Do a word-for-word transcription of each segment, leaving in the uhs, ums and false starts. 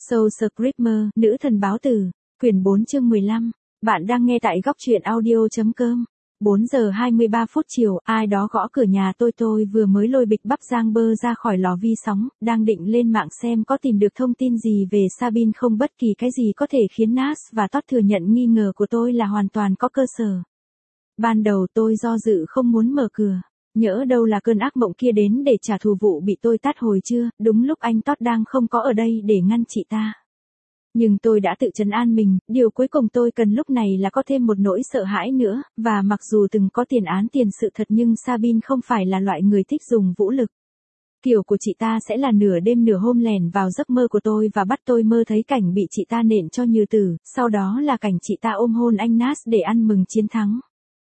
Soul Screamer, nữ thần báo tử, quyển bốn chương mười lăm. Bạn đang nghe tại góc truyện audio chấm com. bốn giờ hai mươi ba phút chiều, ai đó gõ cửa nhà tôi tôi vừa mới lôi bịch bắp rang bơ ra khỏi lò vi sóng, đang định lên mạng xem có tìm được thông tin gì về Sabine không, bất kỳ cái gì có thể khiến Nas và Todd thừa nhận nghi ngờ của tôi là hoàn toàn có cơ sở. Ban đầu tôi do dự không muốn mở cửa. Nhỡ đâu là cơn ác mộng kia đến để trả thù vụ bị tôi tát hồi trưa, đúng lúc anh Todd đang không có ở đây để ngăn chị ta. Nhưng tôi đã tự trấn an mình, điều cuối cùng tôi cần lúc này là có thêm một nỗi sợ hãi nữa, và mặc dù từng có tiền án tiền sự thật nhưng Sabine không phải là loại người thích dùng vũ lực. Kiểu của chị ta sẽ là nửa đêm nửa hôm lẻn vào giấc mơ của tôi và bắt tôi mơ thấy cảnh bị chị ta nện cho như tử, sau đó là cảnh chị ta ôm hôn anh Nas để ăn mừng chiến thắng.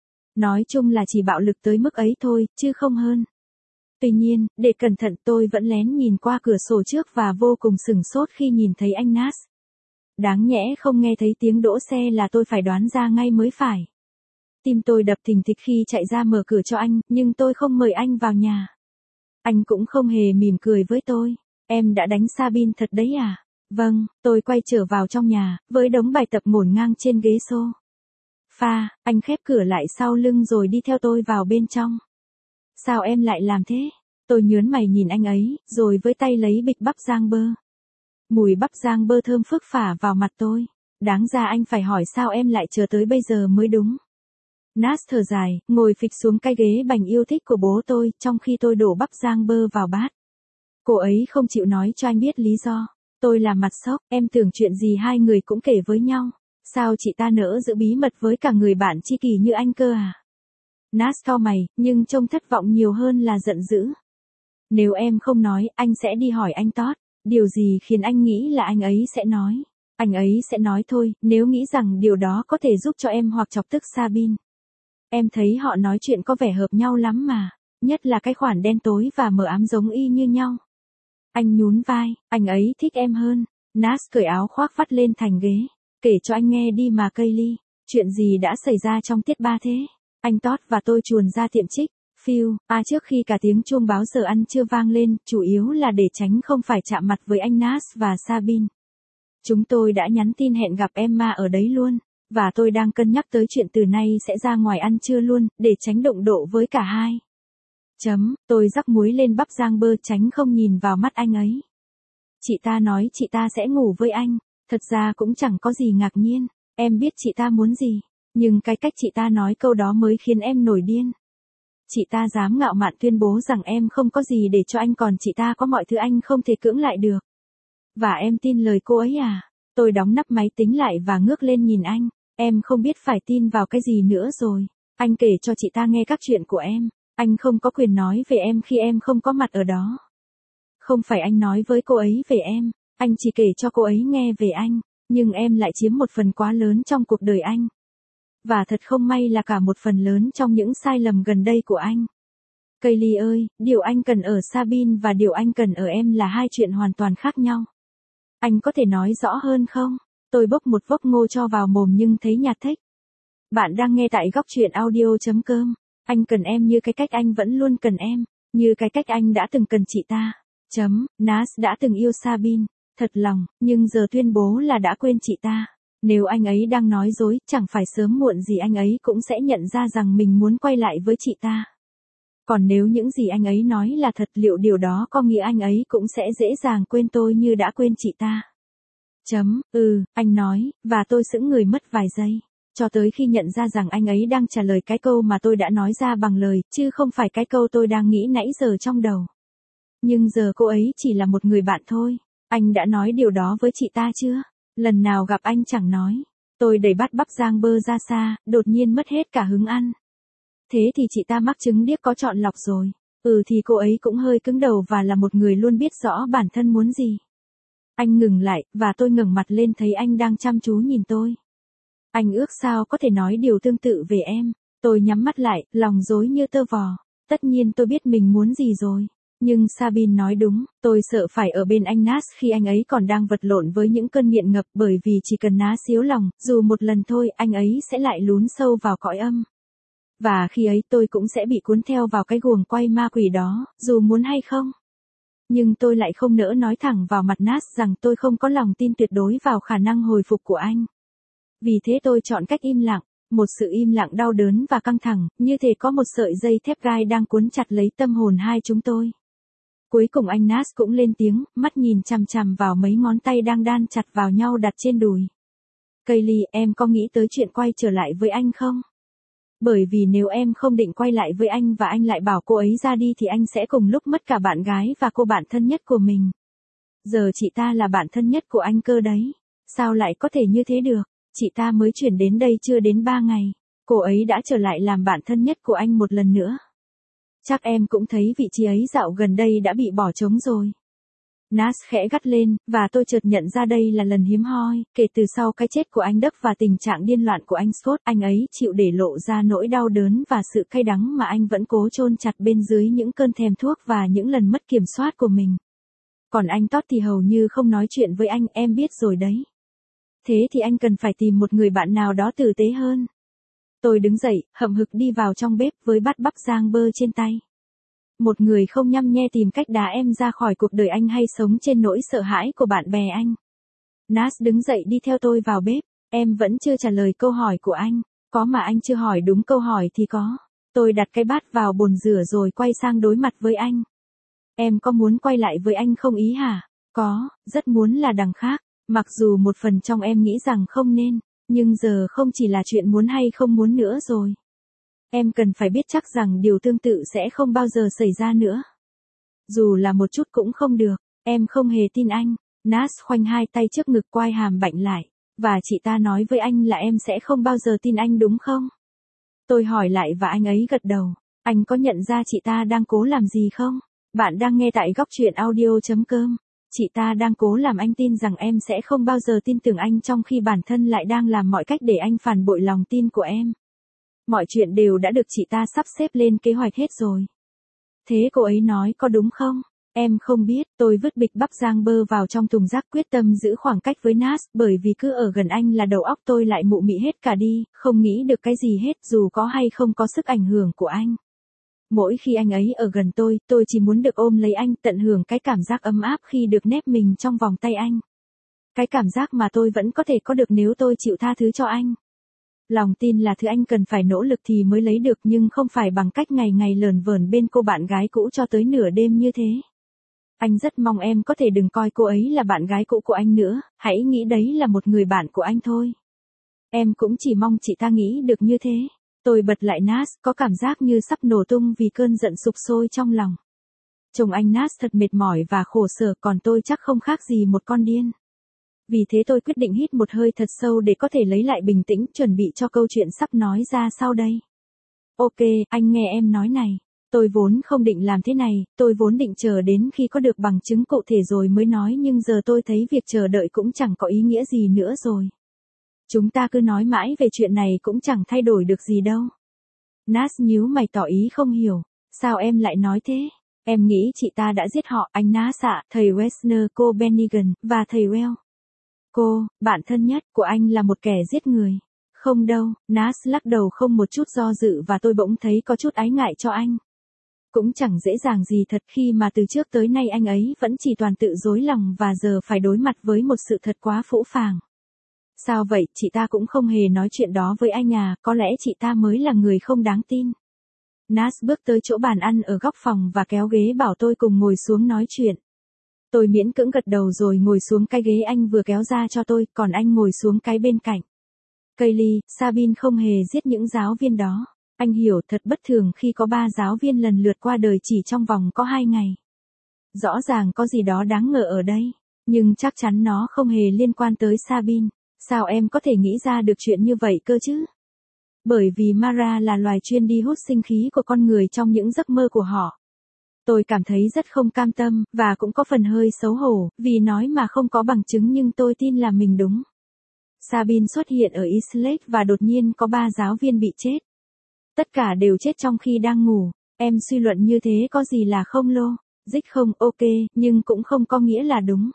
Nói chung là chỉ bạo lực tới mức ấy thôi, chứ không hơn. Tuy nhiên, để cẩn thận tôi vẫn lén nhìn qua cửa sổ trước và vô cùng sửng sốt khi nhìn thấy anh Nas. Đáng nhẽ không nghe thấy tiếng đỗ xe là tôi phải đoán ra ngay mới phải. Tim tôi đập thình thịch khi chạy ra mở cửa cho anh, nhưng tôi không mời anh vào nhà. Anh cũng không hề mỉm cười với tôi. Em đã đánh Sabine thật đấy à? Vâng, tôi quay trở vào trong nhà, với đống bài tập ngổn ngang trên ghế xô. Pha, anh khép cửa lại sau lưng rồi đi theo tôi vào bên trong. Sao em lại làm thế? Tôi nhớn mày nhìn anh ấy, rồi với tay lấy bịch bắp rang bơ. Mùi bắp rang bơ thơm phức phả vào mặt tôi. Đáng ra anh phải hỏi sao em lại chờ tới bây giờ mới đúng. Nas thở dài, ngồi phịch xuống cái ghế bành yêu thích của bố tôi, trong khi tôi đổ bắp rang bơ vào bát. Cô ấy không chịu nói cho anh biết lý do. Tôi làm mặt sốc, em tưởng chuyện gì hai người cũng kể với nhau. Sao chị ta nỡ giữ bí mật với cả người bạn tri kỷ như anh cơ à? Nas cau mày, nhưng trông thất vọng nhiều hơn là giận dữ. Nếu em không nói, anh sẽ đi hỏi anh Todd. Điều gì khiến anh nghĩ là anh ấy sẽ nói? Anh ấy sẽ nói thôi, nếu nghĩ rằng điều đó có thể giúp cho em hoặc chọc tức Sabine. Em thấy họ nói chuyện có vẻ hợp nhau lắm mà. Nhất là cái khoản đen tối và mờ ám giống y như nhau. Anh nhún vai, anh ấy thích em hơn. Nas cởi áo khoác vắt lên thành ghế. Kể cho anh nghe đi mà Kaylee, chuyện gì đã xảy ra trong tiết ba thế? Anh Todd và tôi chuồn ra tiệm trích. Phiêu, à trước khi cả tiếng chuông báo giờ ăn trưa vang lên, chủ yếu là để tránh không phải chạm mặt với anh Nas và Sabine. Chúng tôi đã nhắn tin hẹn gặp Emma ở đấy luôn, và tôi đang cân nhắc tới chuyện từ nay sẽ ra ngoài ăn trưa luôn, để tránh đụng độ với cả hai. Chấm, tôi rắc muối lên bắp rang bơ tránh không nhìn vào mắt anh ấy. Chị ta nói chị ta sẽ ngủ với anh. Thật ra cũng chẳng có gì ngạc nhiên, em biết chị ta muốn gì, nhưng cái cách chị ta nói câu đó mới khiến em nổi điên. Chị ta dám ngạo mạn tuyên bố rằng em không có gì để cho anh còn chị ta có mọi thứ anh không thể cưỡng lại được. Và em tin lời cô ấy à? Tôi đóng nắp máy tính lại và ngước lên nhìn anh, em không biết phải tin vào cái gì nữa rồi. Anh kể cho chị ta nghe các chuyện của em, anh không có quyền nói về em khi em không có mặt ở đó. Không phải anh nói với cô ấy về em. Anh chỉ kể cho cô ấy nghe về anh, nhưng em lại chiếm một phần quá lớn trong cuộc đời anh. Và thật không may là cả một phần lớn trong những sai lầm gần đây của anh. Kaylee ơi, điều anh cần ở Sabine và điều anh cần ở em là hai chuyện hoàn toàn khác nhau. Anh có thể nói rõ hơn không? Tôi bốc một vốc ngô cho vào mồm nhưng thấy nhạt thếch. Bạn đang nghe tại góc truyện audio chấm com. Anh cần em như cái cách anh vẫn luôn cần em, như cái cách anh đã từng cần chị ta. Chấm, Nas đã từng yêu Sabine. Thật lòng, nhưng giờ tuyên bố là đã quên chị ta. Nếu anh ấy đang nói dối, chẳng phải sớm muộn gì anh ấy cũng sẽ nhận ra rằng mình muốn quay lại với chị ta. Còn nếu những gì anh ấy nói là thật, liệu điều đó có nghĩa anh ấy cũng sẽ dễ dàng quên tôi như đã quên chị ta? Chấm, ừ, anh nói, và tôi sững người mất vài giây. Cho tới khi nhận ra rằng anh ấy đang trả lời cái câu mà tôi đã nói ra bằng lời, chứ không phải cái câu tôi đang nghĩ nãy giờ trong đầu. Nhưng giờ cô ấy chỉ là một người bạn thôi. Anh đã nói điều đó với chị ta chưa? Lần nào gặp anh chẳng nói. Tôi đẩy bát bắp rang bơ ra xa, đột nhiên mất hết cả hứng ăn. Thế thì chị ta mắc chứng điếc có chọn lọc rồi. Ừ thì cô ấy cũng hơi cứng đầu và là một người luôn biết rõ bản thân muốn gì. Anh ngừng lại, và tôi ngẩng mặt lên thấy anh đang chăm chú nhìn tôi. Anh ước sao có thể nói điều tương tự về em. Tôi nhắm mắt lại, lòng rối như tơ vò. Tất nhiên tôi biết mình muốn gì rồi. Nhưng Sabine nói đúng, tôi sợ phải ở bên anh Nas khi anh ấy còn đang vật lộn với những cơn nghiện ngập, bởi vì chỉ cần Nas yếu lòng, dù một lần thôi, anh ấy sẽ lại lún sâu vào cõi âm. Và khi ấy tôi cũng sẽ bị cuốn theo vào cái guồng quay ma quỷ đó, dù muốn hay không. Nhưng tôi lại không nỡ nói thẳng vào mặt Nas rằng tôi không có lòng tin tuyệt đối vào khả năng hồi phục của anh. Vì thế tôi chọn cách im lặng, một sự im lặng đau đớn và căng thẳng, như thể có một sợi dây thép gai đang cuốn chặt lấy tâm hồn hai chúng tôi. Cuối cùng anh Nas cũng lên tiếng, mắt nhìn chằm chằm vào mấy ngón tay đang đan chặt vào nhau đặt trên đùi. Kaylee, em có nghĩ tới chuyện quay trở lại với anh không? Bởi vì nếu em không định quay lại với anh và anh lại bảo cô ấy ra đi thì anh sẽ cùng lúc mất cả bạn gái và cô bạn thân nhất của mình. Giờ chị ta là bạn thân nhất của anh cơ đấy. Sao lại có thể như thế được? Chị ta mới chuyển đến đây chưa đến ba ngày. Cô ấy đã trở lại làm bạn thân nhất của anh một lần nữa. Chắc em cũng thấy vị trí ấy dạo gần đây đã bị bỏ trống rồi. Nas khẽ gắt lên, và tôi chợt nhận ra đây là lần hiếm hoi, kể từ sau cái chết của anh Đức và tình trạng điên loạn của anh Scott, anh ấy chịu để lộ ra nỗi đau đớn và sự cay đắng mà anh vẫn cố chôn chặt bên dưới những cơn thèm thuốc và những lần mất kiểm soát của mình. Còn anh Todd thì hầu như không nói chuyện với anh, em biết rồi đấy. Thế thì anh cần phải tìm một người bạn nào đó tử tế hơn. Tôi đứng dậy, hậm hực đi vào trong bếp với bát bắp rang bơ trên tay. Một người không nhăm nhe tìm cách đá em ra khỏi cuộc đời anh hay sống trên nỗi sợ hãi của bạn bè anh. Nas đứng dậy đi theo tôi vào bếp. Em vẫn chưa trả lời câu hỏi của anh. Có mà anh chưa hỏi đúng câu hỏi thì có. Tôi đặt cái bát vào bồn rửa rồi quay sang đối mặt với anh. Em có muốn quay lại với anh không ý hả? Có, rất muốn là đằng khác. Mặc dù một phần trong em nghĩ rằng không nên. Nhưng giờ không chỉ là chuyện muốn hay không muốn nữa rồi. Em cần phải biết chắc rằng điều tương tự sẽ không bao giờ xảy ra nữa. Dù là một chút cũng không được, em không hề tin anh. Nas khoanh hai tay trước ngực quai hàm bạnh lại. Và chị ta nói với anh là em sẽ không bao giờ tin anh đúng không? Tôi hỏi lại và anh ấy gật đầu. Anh có nhận ra chị ta đang cố làm gì không? Bạn đang nghe tại góc truyện audio chấm com. Chị ta đang cố làm anh tin rằng em sẽ không bao giờ tin tưởng anh trong khi bản thân lại đang làm mọi cách để anh phản bội lòng tin của em. Mọi chuyện đều đã được chị ta sắp xếp lên kế hoạch hết rồi. Thế cô ấy nói có đúng không? Em không biết, tôi vứt bịch bắp rang bơ vào trong thùng rác quyết tâm giữ khoảng cách với Nas, bởi vì cứ ở gần anh là đầu óc tôi lại mụ mị hết cả đi, không nghĩ được cái gì hết dù có hay không có sức ảnh hưởng của anh. Mỗi khi anh ấy ở gần tôi, tôi chỉ muốn được ôm lấy anh, tận hưởng cái cảm giác ấm áp khi được nép mình trong vòng tay anh. Cái cảm giác mà tôi vẫn có thể có được nếu tôi chịu tha thứ cho anh. Lòng tin là thứ anh cần phải nỗ lực thì mới lấy được, nhưng không phải bằng cách ngày ngày lởn vởn bên cô bạn gái cũ cho tới nửa đêm như thế. Anh rất mong em có thể đừng coi cô ấy là bạn gái cũ của anh nữa, hãy nghĩ đấy là một người bạn của anh thôi. Em cũng chỉ mong chị ta nghĩ được như thế. Tôi bật lại Nas, có cảm giác như sắp nổ tung vì cơn giận sục sôi trong lòng. Chồng anh Nas thật mệt mỏi và khổ sở, còn tôi chắc không khác gì một con điên. Vì thế tôi quyết định hít một hơi thật sâu để có thể lấy lại bình tĩnh, chuẩn bị cho câu chuyện sắp nói ra sau đây. Ok, anh nghe em nói này. Tôi vốn không định làm thế này, tôi vốn định chờ đến khi có được bằng chứng cụ thể rồi mới nói, nhưng giờ tôi thấy việc chờ đợi cũng chẳng có ý nghĩa gì nữa rồi. Chúng ta cứ nói mãi về chuyện này cũng chẳng thay đổi được gì đâu. Nas nhíu mày tỏ ý không hiểu. Sao em lại nói thế? Em nghĩ chị ta đã giết họ, anh Nas ạ, thầy Wessner, cô Bennigan, và thầy Well. Cô, bạn thân nhất của anh là một kẻ giết người. Không đâu, Nas lắc đầu không một chút do dự và tôi bỗng thấy có chút ái ngại cho anh. Cũng chẳng dễ dàng gì thật khi mà từ trước tới nay anh ấy vẫn chỉ toàn tự dối lòng và giờ phải đối mặt với một sự thật quá phũ phàng. Sao vậy, chị ta cũng không hề nói chuyện đó với anh à, có lẽ chị ta mới là người không đáng tin. Nas bước tới chỗ bàn ăn ở góc phòng và kéo ghế bảo tôi cùng ngồi xuống nói chuyện. Tôi miễn cưỡng gật đầu rồi ngồi xuống cái ghế anh vừa kéo ra cho tôi, còn anh ngồi xuống cái bên cạnh. Kaylee, Sabine không hề giết những giáo viên đó. Anh hiểu, thật bất thường khi có ba giáo viên lần lượt qua đời chỉ trong vòng có hai ngày. Rõ ràng có gì đó đáng ngờ ở đây, nhưng chắc chắn nó không hề liên quan tới Sabine. Sao em có thể nghĩ ra được chuyện như vậy cơ chứ? Bởi vì Mara là loài chuyên đi hút sinh khí của con người trong những giấc mơ của họ. Tôi cảm thấy rất không cam tâm, và cũng có phần hơi xấu hổ, vì nói mà không có bằng chứng nhưng tôi tin là mình đúng. Sabine xuất hiện ở Islake và đột nhiên có ba giáo viên bị chết. Tất cả đều chết trong khi đang ngủ. Em suy luận như thế có gì là không lô? Dích không, ok, nhưng cũng không có nghĩa là đúng.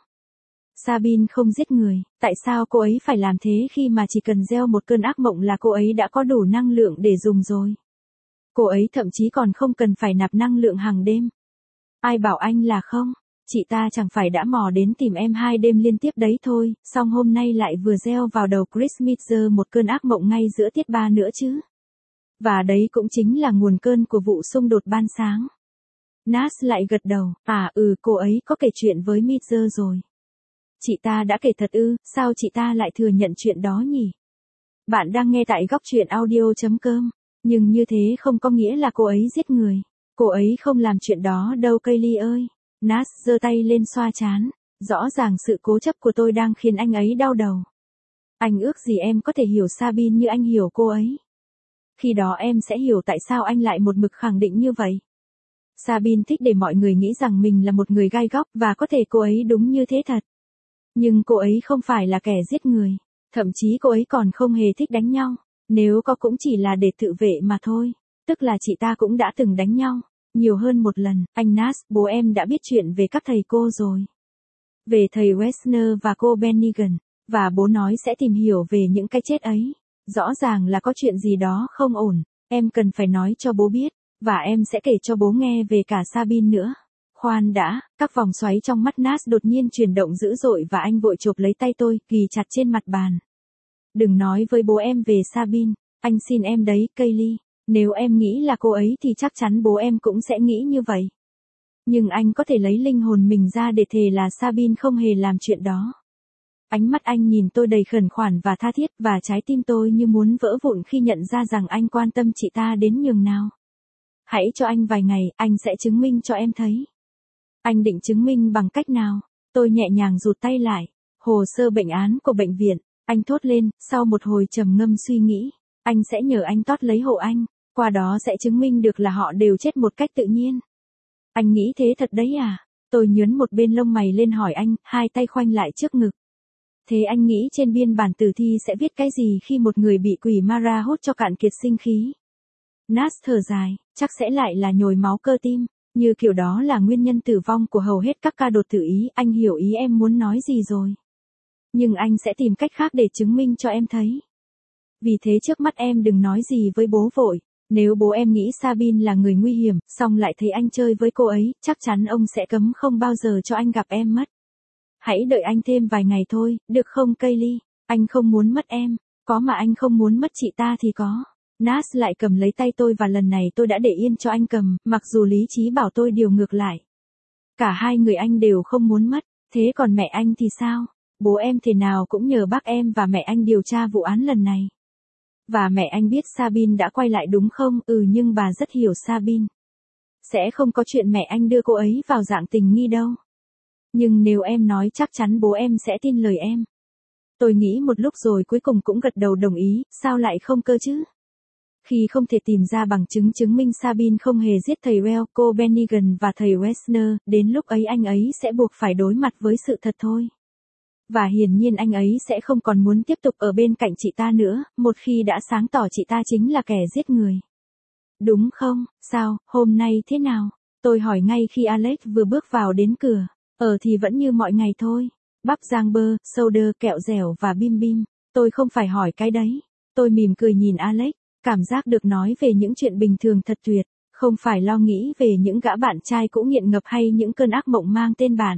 Sabine không giết người, tại sao cô ấy phải làm thế khi mà chỉ cần gieo một cơn ác mộng là cô ấy đã có đủ năng lượng để dùng rồi? Cô ấy thậm chí còn không cần phải nạp năng lượng hàng đêm. Ai bảo anh là không? Chị ta chẳng phải đã mò đến tìm em hai đêm liên tiếp đấy thôi, xong hôm nay lại vừa gieo vào đầu Chris Miller một cơn ác mộng ngay giữa tiết ba nữa chứ. Và đấy cũng chính là nguồn cơn của vụ xung đột ban sáng. Nas lại gật đầu, à ừ cô ấy có kể chuyện với Miller rồi. Chị ta đã kể thật ư, sao chị ta lại thừa nhận chuyện đó nhỉ? Bạn đang nghe tại góc truyện audio.com, nhưng như thế không có nghĩa là cô ấy giết người. Cô ấy không làm chuyện đó đâu Kaylee ơi. Nas giơ tay lên xoa trán. Rõ ràng sự cố chấp của tôi đang khiến anh ấy đau đầu. Anh ước gì em có thể hiểu Sabine như anh hiểu cô ấy. Khi đó em sẽ hiểu tại sao anh lại một mực khẳng định như vậy. Sabine thích để mọi người nghĩ rằng mình là một người gai góc và có thể cô ấy đúng như thế thật. Nhưng cô ấy không phải là kẻ giết người. Thậm chí cô ấy còn không hề thích đánh nhau. Nếu có cũng chỉ là để tự vệ mà thôi. Tức là chị ta cũng đã từng đánh nhau. Nhiều hơn một lần, anh Nas, bố em đã biết chuyện về các thầy cô rồi. Về thầy Wessner và cô Bennigan. Và bố nói sẽ tìm hiểu về những cái chết ấy. Rõ ràng là có chuyện gì đó không ổn. Em cần phải nói cho bố biết. Và em sẽ kể cho bố nghe về cả Sabine nữa. Khoan đã, các vòng xoáy trong mắt Nas đột nhiên chuyển động dữ dội và anh vội chộp lấy tay tôi, ghì chặt trên mặt bàn. Đừng nói với bố em về Sabine, anh xin em đấy, Kaylee. Nếu em nghĩ là cô ấy thì chắc chắn bố em cũng sẽ nghĩ như vậy. Nhưng anh có thể lấy linh hồn mình ra để thề là Sabine không hề làm chuyện đó. Ánh mắt anh nhìn tôi đầy khẩn khoản và tha thiết và trái tim tôi như muốn vỡ vụn khi nhận ra rằng anh quan tâm chị ta đến nhường nào. Hãy cho anh vài ngày, anh sẽ chứng minh cho em thấy. Anh định chứng minh bằng cách nào? Tôi nhẹ nhàng rụt tay lại. Hồ sơ bệnh án của bệnh viện. Anh thốt lên, sau một hồi trầm ngâm suy nghĩ. Anh sẽ nhờ anh tót lấy hộ anh. Qua đó sẽ chứng minh được là họ đều chết một cách tự nhiên. Anh nghĩ thế thật đấy à? Tôi nhướn một bên lông mày lên hỏi anh, hai tay khoanh lại trước ngực. Thế anh nghĩ trên biên bản tử thi sẽ viết cái gì khi một người bị quỷ Mara hút cho cạn kiệt sinh khí? Nas thở dài, chắc sẽ lại là nhồi máu cơ tim. Như kiểu đó là nguyên nhân tử vong của hầu hết các ca đột tử ý, anh hiểu ý em muốn nói gì rồi. Nhưng anh sẽ tìm cách khác để chứng minh cho em thấy. Vì thế trước mắt em đừng nói gì với bố vội. Nếu bố em nghĩ Sabine là người nguy hiểm, xong lại thấy anh chơi với cô ấy, chắc chắn ông sẽ cấm không bao giờ cho anh gặp em mất. Hãy đợi anh thêm vài ngày thôi, được không Kaylee? Anh không muốn mất em. Có mà anh không muốn mất chị ta thì có. Nas lại cầm lấy tay tôi và lần này tôi đã để yên cho anh cầm, mặc dù lý trí bảo tôi điều ngược lại. Cả hai người anh đều không muốn mất, thế còn mẹ anh thì sao? Bố em thế nào cũng nhờ bác em và mẹ anh điều tra vụ án lần này. Và mẹ anh biết Sabine đã quay lại đúng không? Ừ nhưng bà rất hiểu Sabine. Sẽ không có chuyện mẹ anh đưa cô ấy vào dạng tình nghi đâu. Nhưng nếu em nói chắc chắn bố em sẽ tin lời em. Tôi nghĩ một lúc rồi cuối cùng cũng gật đầu đồng ý, sao lại không cơ chứ? Khi không thể tìm ra bằng chứng chứng minh Sabine không hề giết thầy Rell, cô Bennigan và thầy Wessner, đến lúc ấy anh ấy sẽ buộc phải đối mặt với sự thật thôi. Và hiển nhiên anh ấy sẽ không còn muốn tiếp tục ở bên cạnh chị ta nữa, một khi đã sáng tỏ chị ta chính là kẻ giết người. Đúng không? Sao, hôm nay thế nào? Tôi hỏi ngay khi Alex vừa bước vào đến cửa. Ờ thì vẫn như mọi ngày thôi. Bắp rang bơ, soda, kẹo dẻo và bim bim. Tôi không phải hỏi cái đấy. Tôi mỉm cười nhìn Alex. Cảm giác được nói về những chuyện bình thường thật tuyệt, không phải lo nghĩ về những gã bạn trai cũ nghiện ngập hay những cơn ác mộng mang tên bạn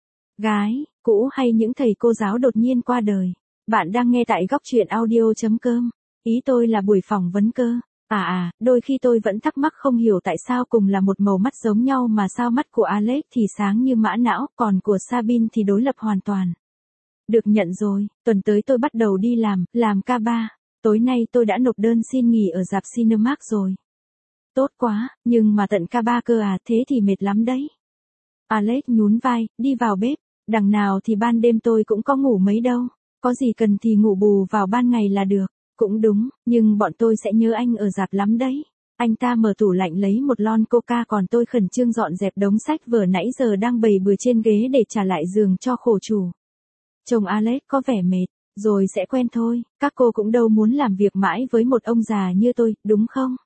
gái cũ hay những thầy cô giáo đột nhiên qua đời. Bạn đang nghe tại góc truyện audio.com. Ý tôi là buổi phỏng vấn cơ. À à, đôi khi tôi vẫn thắc mắc không hiểu tại sao cùng là một màu mắt giống nhau mà sao mắt của Alex thì sáng như mã não, còn của Sabine thì đối lập hoàn toàn. Được nhận rồi, tuần tới tôi bắt đầu đi làm, làm ca ba. Tối nay tôi đã nộp đơn xin nghỉ ở rạp Cinemark rồi. Tốt quá, nhưng mà tận ca ba cơ à, thế thì mệt lắm đấy. Alex nhún vai, đi vào bếp. Đằng nào thì ban đêm tôi cũng có ngủ mấy đâu. Có gì cần thì ngủ bù vào ban ngày là được. Cũng đúng, nhưng bọn tôi sẽ nhớ anh ở rạp lắm đấy. Anh ta mở tủ lạnh lấy một lon coca còn tôi khẩn trương dọn dẹp đống sách vở nãy giờ đang bày bừa trên ghế để trả lại giường cho khổ chủ. Chồng Alex có vẻ mệt. Rồi sẽ quen thôi, các cô cũng đâu muốn làm việc mãi với một ông già như tôi, đúng không?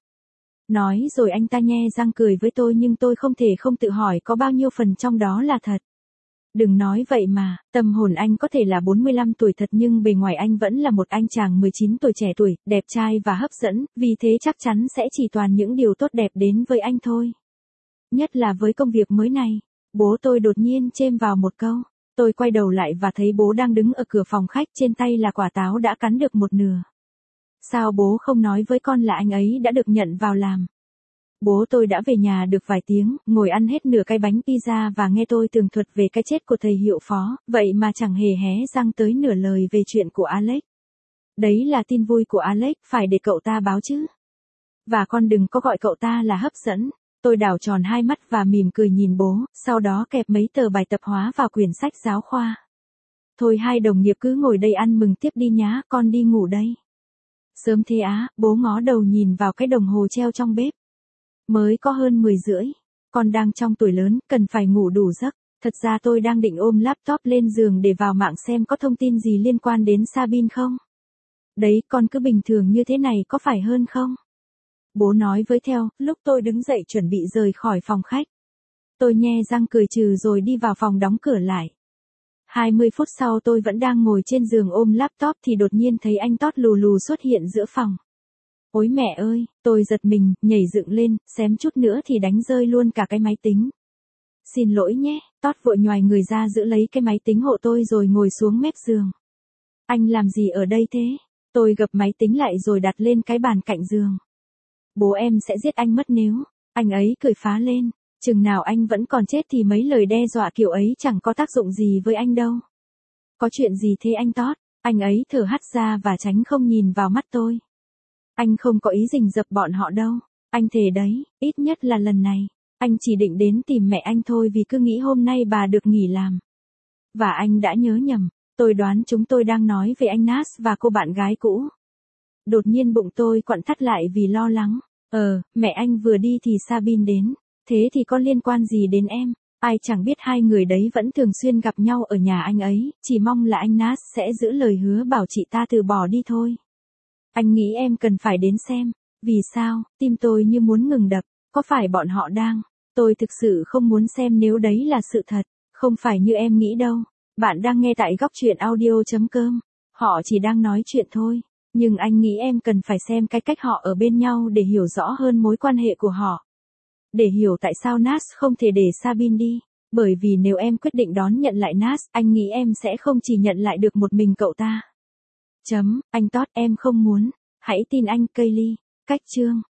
Nói rồi anh ta nhe răng cười với tôi nhưng tôi không thể không tự hỏi có bao nhiêu phần trong đó là thật. Đừng nói vậy mà, tâm hồn anh có thể là bốn mươi lăm tuổi thật nhưng bề ngoài anh vẫn là một anh chàng mười chín tuổi trẻ tuổi, đẹp trai và hấp dẫn, vì thế chắc chắn sẽ chỉ toàn những điều tốt đẹp đến với anh thôi. Nhất là với công việc mới này. Bố tôi đột nhiên chêm vào một câu. Tôi quay đầu lại và thấy bố đang đứng ở cửa phòng khách, trên tay là quả táo đã cắn được một nửa. Sao bố không nói với con là anh ấy đã được nhận vào làm? Bố tôi đã về nhà được vài tiếng, ngồi ăn hết nửa cái bánh pizza và nghe tôi tường thuật về cái chết của thầy hiệu phó, vậy mà chẳng hề hé răng tới nửa lời về chuyện của Alex. Đấy là tin vui của Alex, phải để cậu ta báo chứ. Và con đừng có gọi cậu ta là hấp dẫn. Tôi đảo tròn hai mắt và mỉm cười nhìn bố, sau đó kẹp mấy tờ bài tập hóa vào quyển sách giáo khoa. Thôi hai đồng nghiệp cứ ngồi đây ăn mừng tiếp đi nhá, con đi ngủ đây. Sớm thế á, bố ngó đầu nhìn vào cái đồng hồ treo trong bếp. Mới có hơn mười rưỡi, con đang trong tuổi lớn, cần phải ngủ đủ giấc. Thật ra tôi đang định ôm laptop lên giường để vào mạng xem có thông tin gì liên quan đến Sabine không. Đấy, con cứ bình thường như thế này có phải hơn không? Bố nói với Theo, lúc tôi đứng dậy chuẩn bị rời khỏi phòng khách. Tôi nhe răng cười trừ rồi đi vào phòng đóng cửa lại. hai mươi phút sau tôi vẫn đang ngồi trên giường ôm laptop thì đột nhiên thấy anh Todd lù lù xuất hiện giữa phòng. Ôi mẹ ơi, tôi giật mình, nhảy dựng lên, xém chút nữa thì đánh rơi luôn cả cái máy tính. Xin lỗi nhé, Todd vội nhoài người ra giữ lấy cái máy tính hộ tôi rồi ngồi xuống mép giường. Anh làm gì ở đây thế? Tôi gập máy tính lại rồi đặt lên cái bàn cạnh giường. Bố em sẽ giết anh mất nếu. Anh ấy cười phá lên. Chừng nào anh vẫn còn chết thì mấy lời đe dọa kiểu ấy chẳng có tác dụng gì với anh đâu. Có chuyện gì thế anh Todd? Anh ấy thở hắt ra và tránh không nhìn vào mắt tôi. Anh không có ý rình rập bọn họ đâu. Anh thề đấy, ít nhất là lần này. Anh chỉ định đến tìm mẹ anh thôi vì cứ nghĩ hôm nay bà được nghỉ làm. Và anh đã nhớ nhầm. Tôi đoán chúng tôi đang nói về anh Nas và cô bạn gái cũ. Đột nhiên bụng tôi quặn thắt lại vì lo lắng. Ờ, mẹ anh vừa đi thì Sabine đến. Thế thì có liên quan gì đến em? Ai chẳng biết hai người đấy vẫn thường xuyên gặp nhau ở nhà anh ấy, chỉ mong là anh Nas sẽ giữ lời hứa bảo chị ta từ bỏ đi thôi. Anh nghĩ em cần phải đến xem. Vì sao? Tim tôi như muốn ngừng đập. Có phải bọn họ đang? Tôi thực sự không muốn xem nếu đấy là sự thật. Không phải như em nghĩ đâu. Bạn đang nghe tại góc truyện audio chấm com. Họ chỉ đang nói chuyện thôi. Nhưng anh nghĩ em cần phải xem cái cách họ ở bên nhau để hiểu rõ hơn mối quan hệ của họ. Để hiểu tại sao Nas không thể để Sabine đi. Bởi vì nếu em quyết định đón nhận lại Nas, anh nghĩ em sẽ không chỉ nhận lại được một mình cậu ta. Chấm, anh Todd, em không muốn. Hãy tin anh, Kaylee. Cách chương.